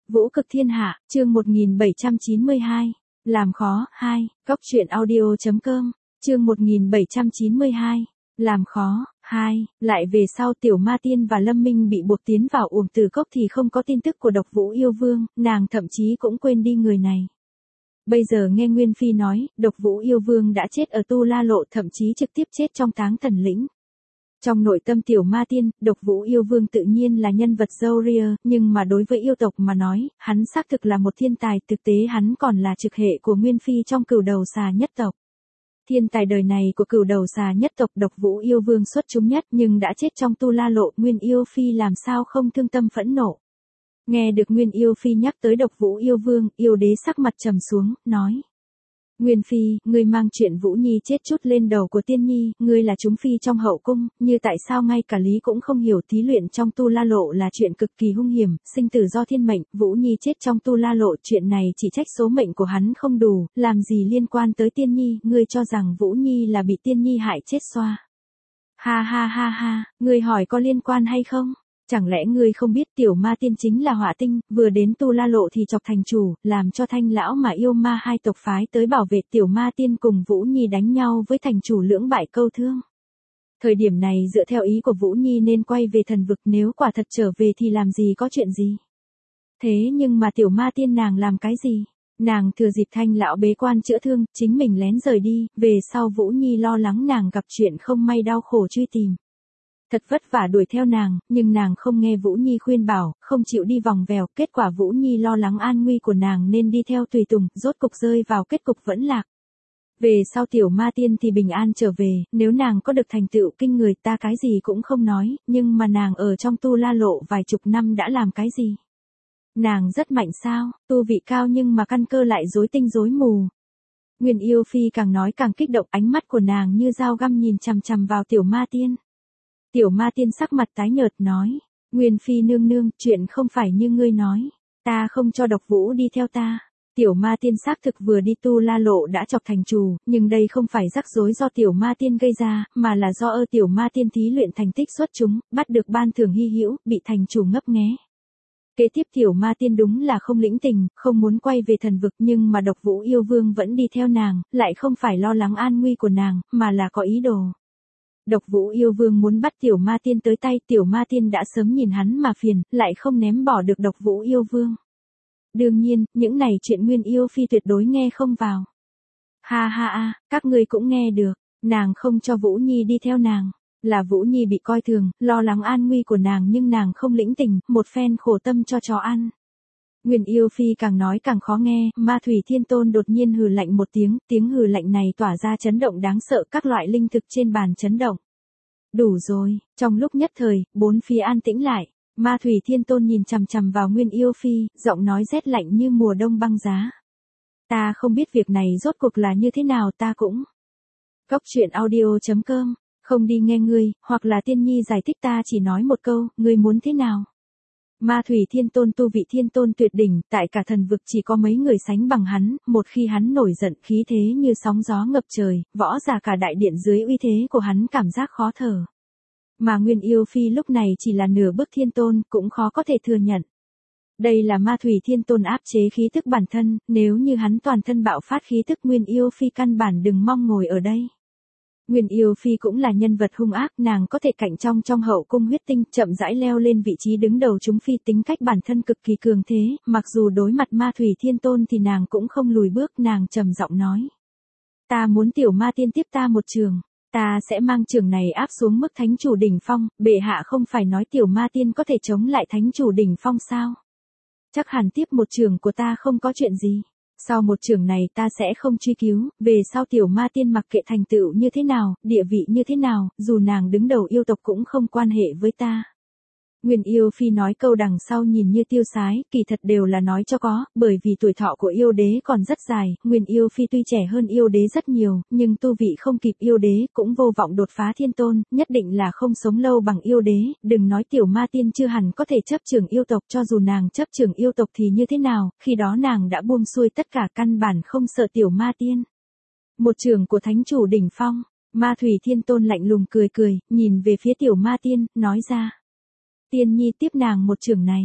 Vũ cực thiên hạ, chương 1792. Làm khó, 2, Góc truyện audio.com, chương 1792. Làm khó, 2, lại về sau Tiểu Ma Tiên và Lâm Minh bị buộc tiến vào Uổng Tử Cốc thì không có tin tức của Độc Vũ Yêu Vương, nàng thậm chí cũng quên đi người này. Bây giờ nghe Nguyên Phi nói, Độc Vũ Yêu Vương đã chết ở Tu La Lộ, thậm chí trực tiếp chết trong Táng Thần Lĩnh. Trong nội tâm Tiểu Ma Tiên, Độc Vũ Yêu Vương tự nhiên là nhân vật râu ria, nhưng mà đối với yêu tộc mà nói, hắn xác thực là một thiên tài, thực tế hắn còn là trực hệ của Nguyên Phi trong Cửu Đầu Xà nhất tộc. Thiên tài đời này của Cửu Đầu Xà nhất tộc Độc Vũ Yêu Vương xuất chúng nhất nhưng đã chết trong Tu La Lộ, Nguyên Yêu Phi làm sao không thương tâm phẫn nộ. Nghe được Nguyên Yêu Phi nhắc tới Độc Vũ Yêu Vương, yêu đế sắc mặt trầm xuống, nói. Nguyên Phi, ngươi mang chuyện Vũ Nhi chết chút lên đầu của Tiên Nhi, ngươi là chúng phi trong hậu cung, như tại sao ngay cả lý cũng không hiểu, thí luyện trong Tu La Lộ là chuyện cực kỳ hung hiểm, sinh tử do thiên mệnh, Vũ Nhi chết trong Tu La Lộ, chuyện này chỉ trách số mệnh của hắn không đủ, làm gì liên quan tới Tiên Nhi, ngươi cho rằng Vũ Nhi là bị Tiên Nhi hại chết xoa. Ha ha ha ha, ngươi hỏi có liên quan hay không? Chẳng lẽ ngươi không biết Tiểu Ma Tiên chính là hỏa tinh, vừa đến Tu La Lộ thì chọc thành chủ, làm cho Thanh lão mà yêu ma hai tộc phái tới bảo vệ Tiểu Ma Tiên cùng Vũ Nhi đánh nhau với thành chủ, lưỡng bại câu thương. Thời điểm này dựa theo ý của Vũ Nhi nên quay về thần vực, nếu quả thật trở về thì làm gì có chuyện gì. Thế nhưng mà Tiểu Ma Tiên nàng làm cái gì? Nàng thừa dịp Thanh lão bế quan chữa thương, chính mình lén rời đi, về sau Vũ Nhi lo lắng nàng gặp chuyện không may đau khổ truy tìm. Thật vất vả đuổi theo nàng, nhưng nàng không nghe Vũ Nhi khuyên bảo, không chịu đi vòng vèo, kết quả Vũ Nhi lo lắng an nguy của nàng nên đi theo tùy tùng, rốt cục rơi vào kết cục vẫn lạc. Về sau Tiểu Ma Tiên thì bình an trở về, nếu nàng có được thành tựu kinh người ta cái gì cũng không nói, nhưng mà nàng ở trong Tu La Lộ vài chục năm đã làm cái gì? Nàng rất mạnh sao, tu vị cao nhưng mà căn cơ lại rối tinh rối mù. Nguyên Yêu Phi càng nói càng kích động, ánh mắt của nàng như dao găm nhìn chằm chằm vào Tiểu Ma Tiên. Tiểu Ma Tiên sắc mặt tái nhợt nói, Nguyên Phi nương nương, chuyện không phải như ngươi nói, ta không cho Độc Vũ đi theo ta. Tiểu Ma Tiên xác thực vừa đi Tu La Lộ đã chọc thành chủ, nhưng đây không phải rắc rối do Tiểu Ma Tiên gây ra, mà là do Tiểu Ma Tiên thí luyện thành tích xuất chúng, bắt được ban thưởng hy hữu, bị thành chủ ngấp nghé. Kế tiếp Tiểu Ma Tiên đúng là không lĩnh tình, không muốn quay về thần vực, nhưng mà Độc Vũ Yêu Vương vẫn đi theo nàng, lại không phải lo lắng an nguy của nàng, mà là có ý đồ. Độc Vũ Yêu Vương muốn bắt Tiểu Ma Tiên tới tay, Tiểu Ma Tiên đã sớm nhìn hắn mà phiền, lại không ném bỏ được Độc Vũ Yêu Vương. Đương nhiên, những này chuyện Nguyên Yêu Phi tuyệt đối nghe không vào. Ha ha ha, các ngươi cũng nghe được, nàng không cho Vũ Nhi đi theo nàng, là Vũ Nhi bị coi thường, lo lắng an nguy của nàng nhưng nàng không lĩnh tình, một phen khổ tâm cho chó ăn. Nguyên Yêu Phi càng nói càng khó nghe, Ma Thủy Thiên Tôn đột nhiên hừ lạnh một tiếng, tiếng hừ lạnh này tỏa ra chấn động đáng sợ, các loại linh thực trên bàn chấn động. Đủ rồi, trong lúc nhất thời, bốn phía an tĩnh lại, Ma Thủy Thiên Tôn nhìn chằm chằm vào Nguyên Yêu Phi, giọng nói rét lạnh như mùa đông băng giá. Ta không biết việc này rốt cuộc là như thế nào, ta cũng. Góc truyện audio.com, không đi nghe ngươi, hoặc là Tiên Nhi giải thích, ta chỉ nói một câu, ngươi muốn thế nào? Ma Thủy Thiên Tôn tu vị thiên tôn tuyệt đỉnh, tại cả thần vực chỉ có mấy người sánh bằng hắn, một khi hắn nổi giận khí thế như sóng gió ngập trời, võ giả cả đại điện dưới uy thế của hắn cảm giác khó thở. Mà Nguyên Yêu Phi lúc này chỉ là nửa bước thiên tôn, cũng khó có thể thừa nhận. Đây là Ma Thủy Thiên Tôn áp chế khí tức bản thân, nếu như hắn toàn thân bạo phát khí tức, Nguyên Yêu Phi căn bản đừng mong ngồi ở đây. Nguyên Yêu Phi cũng là nhân vật hung ác, nàng có thể cạnh trong hậu cung huyết tinh, chậm rãi leo lên vị trí đứng đầu chúng phi, tính cách bản thân cực kỳ cường thế, mặc dù đối mặt Ma Thủy Thiên Tôn thì nàng cũng không lùi bước, nàng trầm giọng nói. Ta muốn Tiểu Ma Tiên tiếp ta một trường, ta sẽ mang trường này áp xuống mức thánh chủ đỉnh phong, bệ hạ không phải nói Tiểu Ma Tiên có thể chống lại thánh chủ đỉnh phong sao? Chắc hẳn tiếp một trường của ta không có chuyện gì. Sau một trường này ta sẽ không truy cứu, về sau Tiểu Ma Tiên mặc kệ thành tựu như thế nào, địa vị như thế nào, dù nàng đứng đầu yêu tộc cũng không quan hệ với ta. Nguyên Yêu Phi nói câu đằng sau nhìn như tiêu sái, kỳ thật đều là nói cho có, bởi vì tuổi thọ của yêu đế còn rất dài, Nguyên Yêu Phi tuy trẻ hơn yêu đế rất nhiều, nhưng tu vị không kịp yêu đế, cũng vô vọng đột phá thiên tôn, nhất định là không sống lâu bằng yêu đế, đừng nói Tiểu Ma Tiên chưa hẳn có thể chấp trường yêu tộc, cho dù nàng chấp trường yêu tộc thì như thế nào, khi đó nàng đã buông xuôi tất cả, căn bản không sợ Tiểu Ma Tiên. Một trường của thánh chủ đỉnh phong, Ma Thủy Thiên Tôn lạnh lùng cười cười, nhìn về phía Tiểu Ma Tiên, nói ra. Tiên Nhi tiếp nàng một trường này,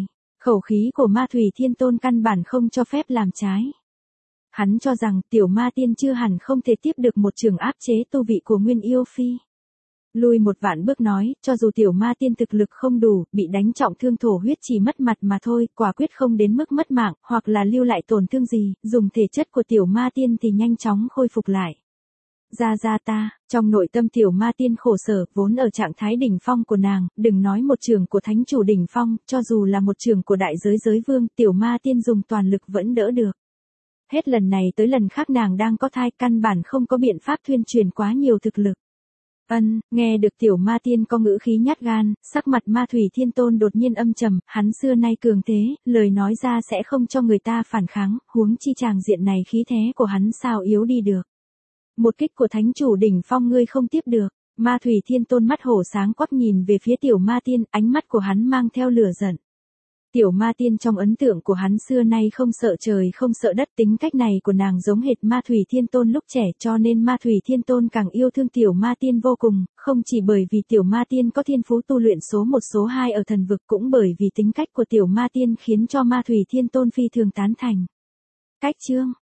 Khẩu khí của Ma Thủy Thiên Tôn căn bản không cho phép làm trái. Hắn cho rằng tiểu ma tiên chưa hẳn không thể tiếp được một trường áp chế tu vị của Nguyên Yêu Phi. Lùi một vạn bước nói, cho dù tiểu ma tiên thực lực không đủ, bị đánh trọng thương thổ huyết chỉ mất mặt mà thôi, quả quyết không đến mức mất mạng, hoặc là lưu lại tổn thương gì, dùng thể chất của tiểu ma tiên thì nhanh chóng khôi phục lại. Ra ta, trong nội tâm tiểu ma tiên khổ sở, vốn ở trạng thái đỉnh phong của nàng, đừng nói một trường của thánh chủ đỉnh phong, cho dù là một trường của đại giới giới vương, tiểu ma tiên dùng toàn lực vẫn đỡ được. Hết lần này tới lần khác nàng đang có thai, căn bản không có biện pháp thuyên truyền quá nhiều thực lực. Nghe được tiểu ma tiên có ngữ khí nhát gan, sắc mặt Ma Thủy Thiên Tôn đột nhiên âm trầm, hắn xưa nay cường thế, lời nói ra sẽ không cho người ta phản kháng, huống chi tràng diện này khí thế của hắn sao yếu đi được. Một kích của thánh chủ đỉnh phong ngươi không tiếp được. Ma Thủy Thiên Tôn mắt hổ sáng quắc nhìn về phía tiểu ma tiên, ánh mắt của hắn mang theo lửa giận. Tiểu ma tiên trong ấn tượng của hắn xưa nay không sợ trời không sợ đất, tính cách này của nàng giống hệt Ma Thủy Thiên Tôn lúc trẻ, cho nên Ma Thủy Thiên Tôn càng yêu thương tiểu ma tiên vô cùng, không chỉ bởi vì tiểu ma tiên có thiên phú tu luyện số 1 số 2 ở thần vực, cũng bởi vì tính cách của tiểu ma tiên khiến cho Ma Thủy Thiên Tôn phi thường tán thành. Cách chương